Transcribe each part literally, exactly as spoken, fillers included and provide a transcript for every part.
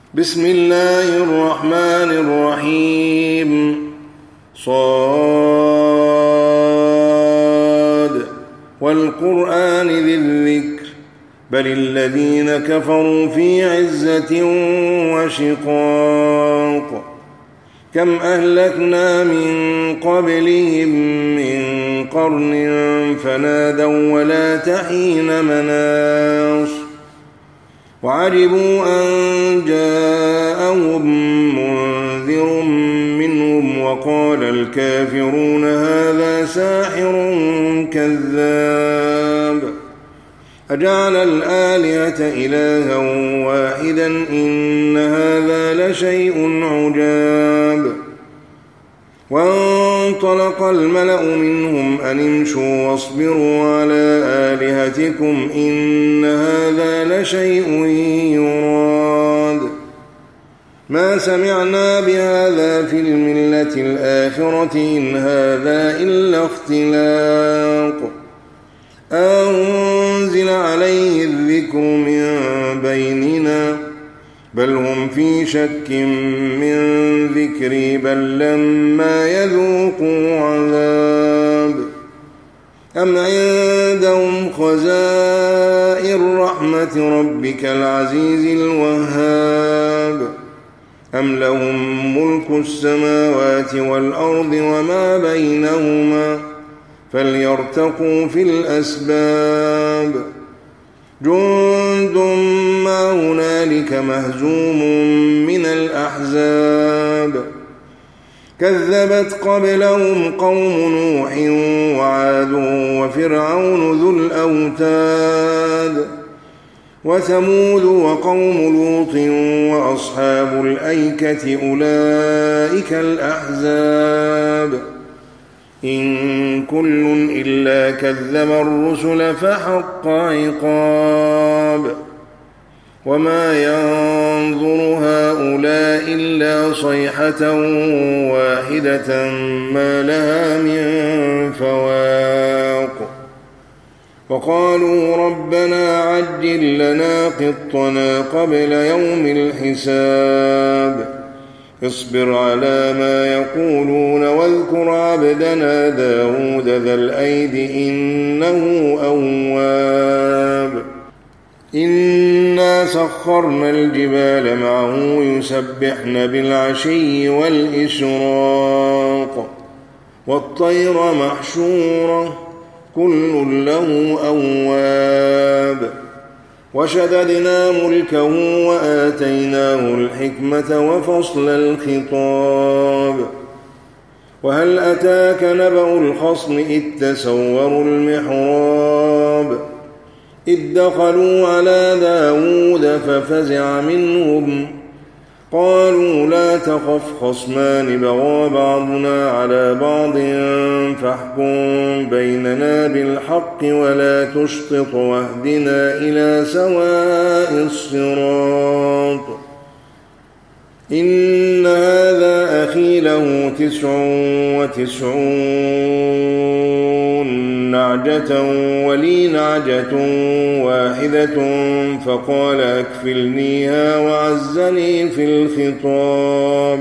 بسم الله الرحمن الرحيم. صاد والقرآن ذي الذكر بل الذين كفروا في عزة وشقاق كم أهلكنا من قبلهم من قرن فنادوا ولا تحين مناص وعجبوا أن جاءهم منذر منهم وقال الكافرون هذا ساحر كذاب أجعل الآلهة إلها واحدا إن هذا لشيء عجاب وانطلق الملأ منهم أن امشوا واصبروا على آلهتكم إن هذا لشيء يراد ما سمعنا بهذا في الملة الآخرة إن هذا إلا اختلاق أنزل عليه الذكر من بيننا بل هم في شك من ذكري بل لما يذوقوا عذاب أم عندهم خزائن رحمة ربك العزيز الوهاب أم لهم ملك السماوات والأرض وما بينهما فليرتقوا في الأسباب جند ما هنالك مهزوم من الأحزاب كذبت قبلهم قوم نوح وعاد وفرعون ذو الأوتاد وثمود وقوم لوط وأصحاب الأيكة أولئك الأحزاب إن كل إلا كذب الرسل فحق عقاب وما ينظر هؤلاء إلا صيحة واحدة ما لها من فواق وقالوا ربنا عجل لنا قطنا قبل يوم الحساب اصبر على ما يقولون واذكر عبدنا داود ذا الأيد إنه أواب إنا سخرنا الجبال معه يسبحن بالعشي والإشراق والطير محشورة كل له أواب وشددنا ملكه وآتيناه الحكمة وفصل الخطاب وهل أتاك نبأ الخصم إذ تسوروا المحراب إذ دخلوا على داود ففزع منهم قالوا لا تخف خصمان بغى بعضنا على بعض فاحكم بيننا بالحق ولا تشطط واهدنا إلى سواء الصراط إن هذا أخي له تسع وتسعون نعجة ولي نعجة واحدة فقال أكفلنيها وعزني في الخطاب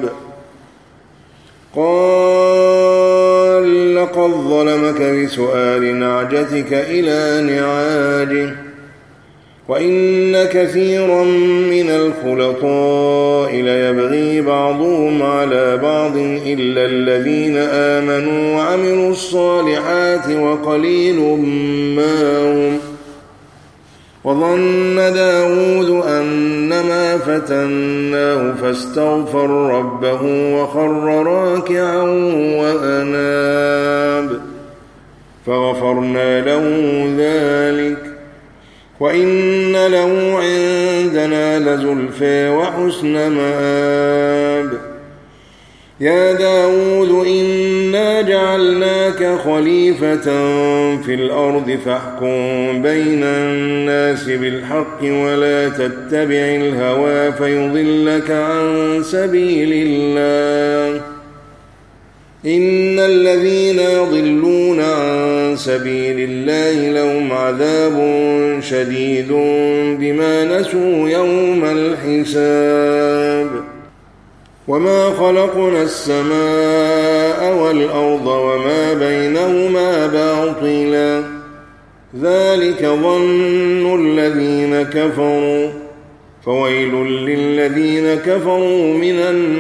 قال لقد ظلمك بسؤال نعجتك إلى نعاجه وإن كثيرا من الخلطاء ليبغي بعضهم على بعض إلا الذين آمنوا وعملوا الصالحات وقليل ما هم وظن داود أنما فتناه فاستغفر ربه وخر راكعا وأناب فغفرنا له ذلك وإن له عندنا لزلفى وحسن مآب يا داود إنا جعلناك خليفة في الأرض فاحكم بين الناس بالحق ولا تتبع الهوى فيضلك عن سبيل الله إن الذين يضلون عن سبيل الله لهم عذاب شديد بما نسوا يوم الحساب وما خلقنا السماء والأرض وما بينهما باطلا ذلك ظن الذين كفروا فويل للذين كفروا من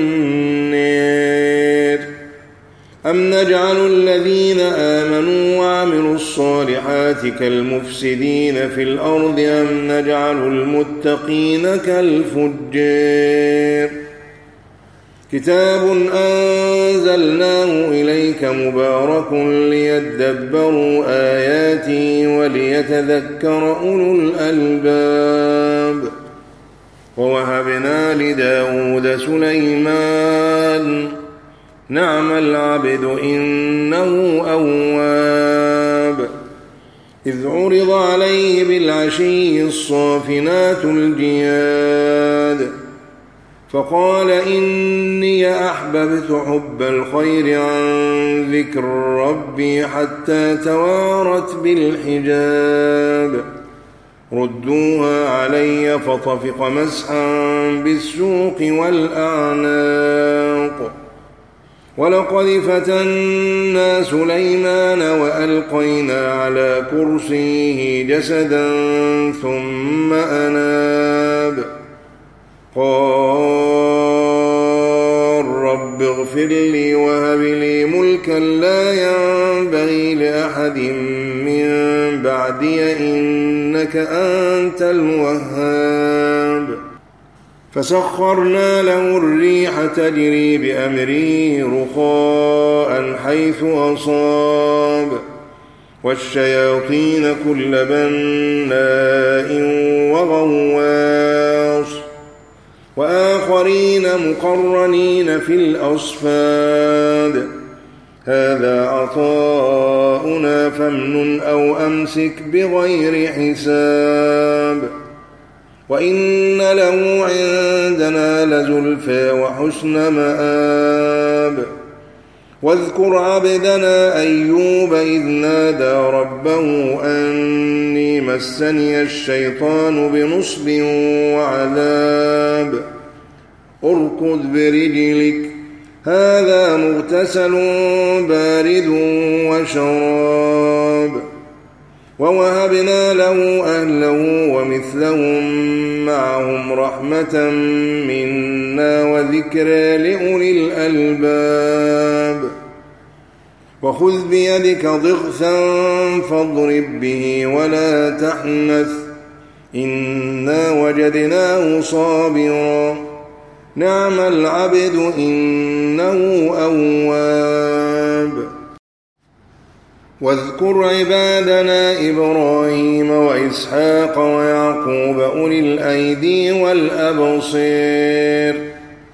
النار أم نجعل الذين آمنوا وعملوا الصالحات كالمفسدين في الأرض أم نجعل المتقين كالفجار كتاب أنزلناه إليك مبارك ليدبروا آياته وليتذكر أولو الألباب ووهبنا لداود سليمان نعم العبد إنه أواب إذ عرض عليه بالعشي الصافنات الجياد فقال إني أحببت حب الخير عن ذكر ربي حتى توارت بالحجاب ردوها علي فطفق مسحا بالسوق والأعناق ولقد فتنا سليمان وألقينا على كرسيه جسدا ثم أناب قال رب اغفر لي وهب لي ملكا لا ينبغي لأحد من بعدي إنك أنت الوهاب فسخرنا له الريح تجري بأمره رخاء حيث أصاب والشياطين كل بناء وغواص وآخرين مقرنين في الأصفاد هذا عطاؤنا فامنن أو أمسك بغير حساب وإن له عندنا لزلفى وحسن مآب واذكر عبدنا أيوب إذ نادى ربه أني مسني الشيطان بنصب وعذاب اركض برجلك هذا مغتسل بارد وشراب ووهبنا له أهله ومثلهم معهم رحمة منا وذكرى لأولي الألباب وخذ بيدك ضغثا فاضرب به ولا تحنث إنا وجدناه صابرا نعم العبد إنه أواب واذكر عبادنا إبراهيم وإسحاق ويعقوب أولي الأيدي والأبصير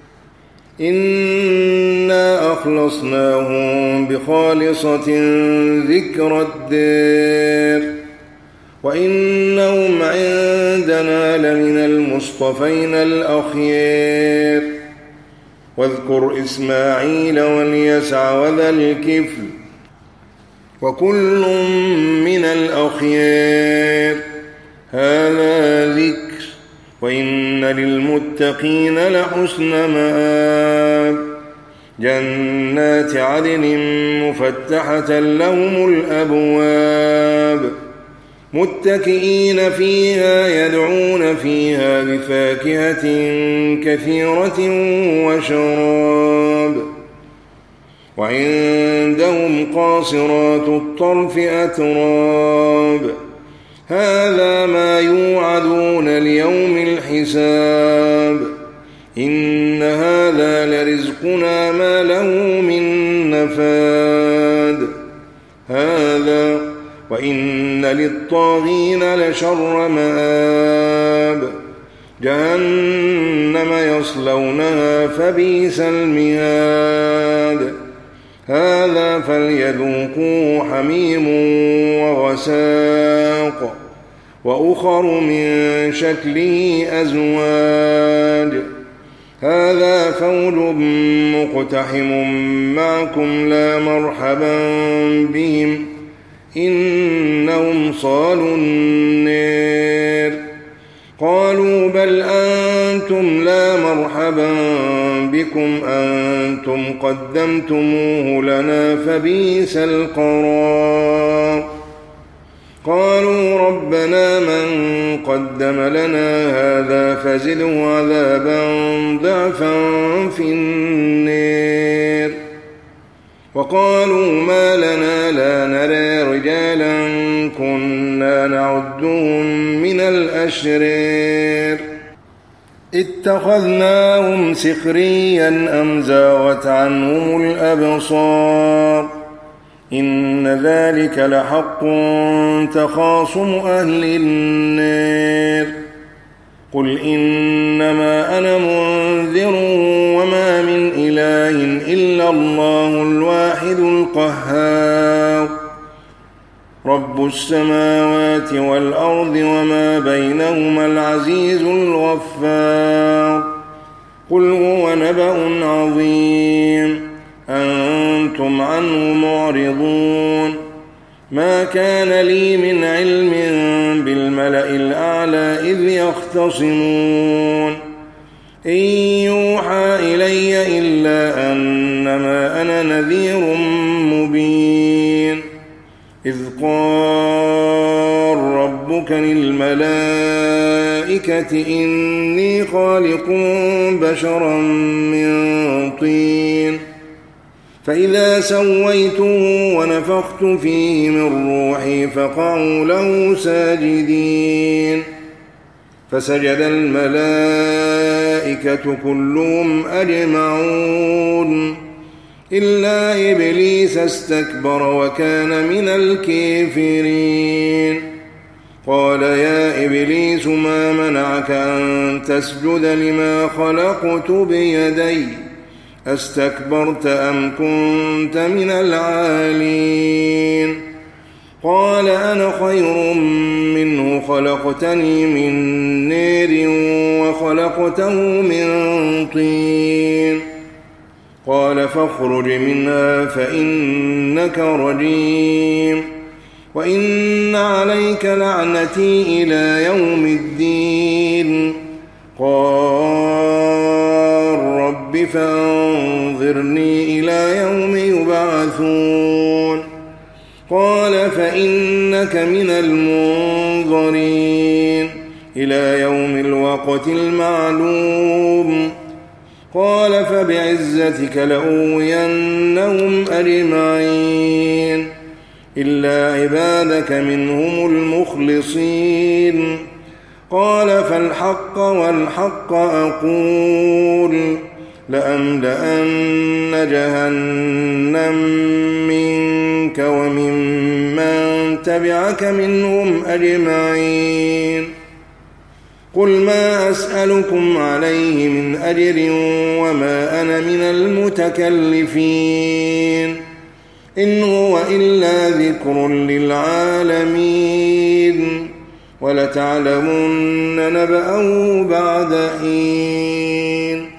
إنا أخلصناهم بخالصة ذكر الدار وإنهم عندنا لمن المصطفين الأخيار واذكر إسماعيل واليسع وذا الكفل وكل من الأخيار هذا ذكر وإن للمتقين لحسن مآب جنات عدن مفتحة لهم الأبواب متكئين فيها يدعون فيها بفاكهة كثيرة وشراب وعندهم قاصرات الطرف أتراب هذا ما يوعدون ليوم الحساب إن هذا لرزقنا ما له من نفاد هذا وإن للطاغين لشر مآب جهنم يصلونها فبئس المهاد هذا فليذوقوا حميم وغساق وأخر من شكله أزواج هذا فوج مقتحم معكم لا مرحبا بهم إنهم صالوا النار. قالوا بل أنتم لا مرحبا بكم أنتم قدمتموه لنا فبئس القرار. قالوا ربنا من قدم لنا هذا فزده عذابا ضعفا في النار. وقالوا ما لنا لا نرى رجالا كنا نعدهم من الأشرار اتخذناهم سخريا أم زاغت عنهم الأبصار إن ذلك لحق تخاصم أهل النار. قل إنما أنا منذر وما من إله إلا الله الواحد القهار رب السماوات والأرض وما بينهما العزيز الغفار. قل هو نبأ عظيم أنتم عنه معرضون. ما كان لي من علم بالملأ الأعلى إذ يختصمون إن يوحى إلي إلا أنما أنا نذير مبين. إذ قال ربك للملائكة إني خالق بشرا من طين فإذا سويته ونفخت فيه من روحي فقعوا له ساجدين. فسجد الملائكة كلهم أجمعون إلا إبليس استكبر وكان من الكافرين. قال يا إبليس ما منعك أن تسجد لما خلقت بيدي أستكبرت أم كنت من العالين؟ قال أنا خير منه خلقتني من نار وخلقته من طين. قال فاخرج منها فإنك رجيم وإن عليك لعنتي إلى يوم الدين. قال رب فانظرني إلى يوم يبعثون. قال فإنك من المنظرين إلى يوم الوقت المعلوم. قال فبعزتك لأغوينهم أجمعين إلا عبادك منهم المخلصين. قال فالحق والحق أقول لأملأن جهنم منك وممن تبعك منهم أجمعين. قل ما أسألكم عليه من أجر وما أنا من المتكلفين إن هو إلا ذكر للعالمين ولتعلمن نبأه بعد حين.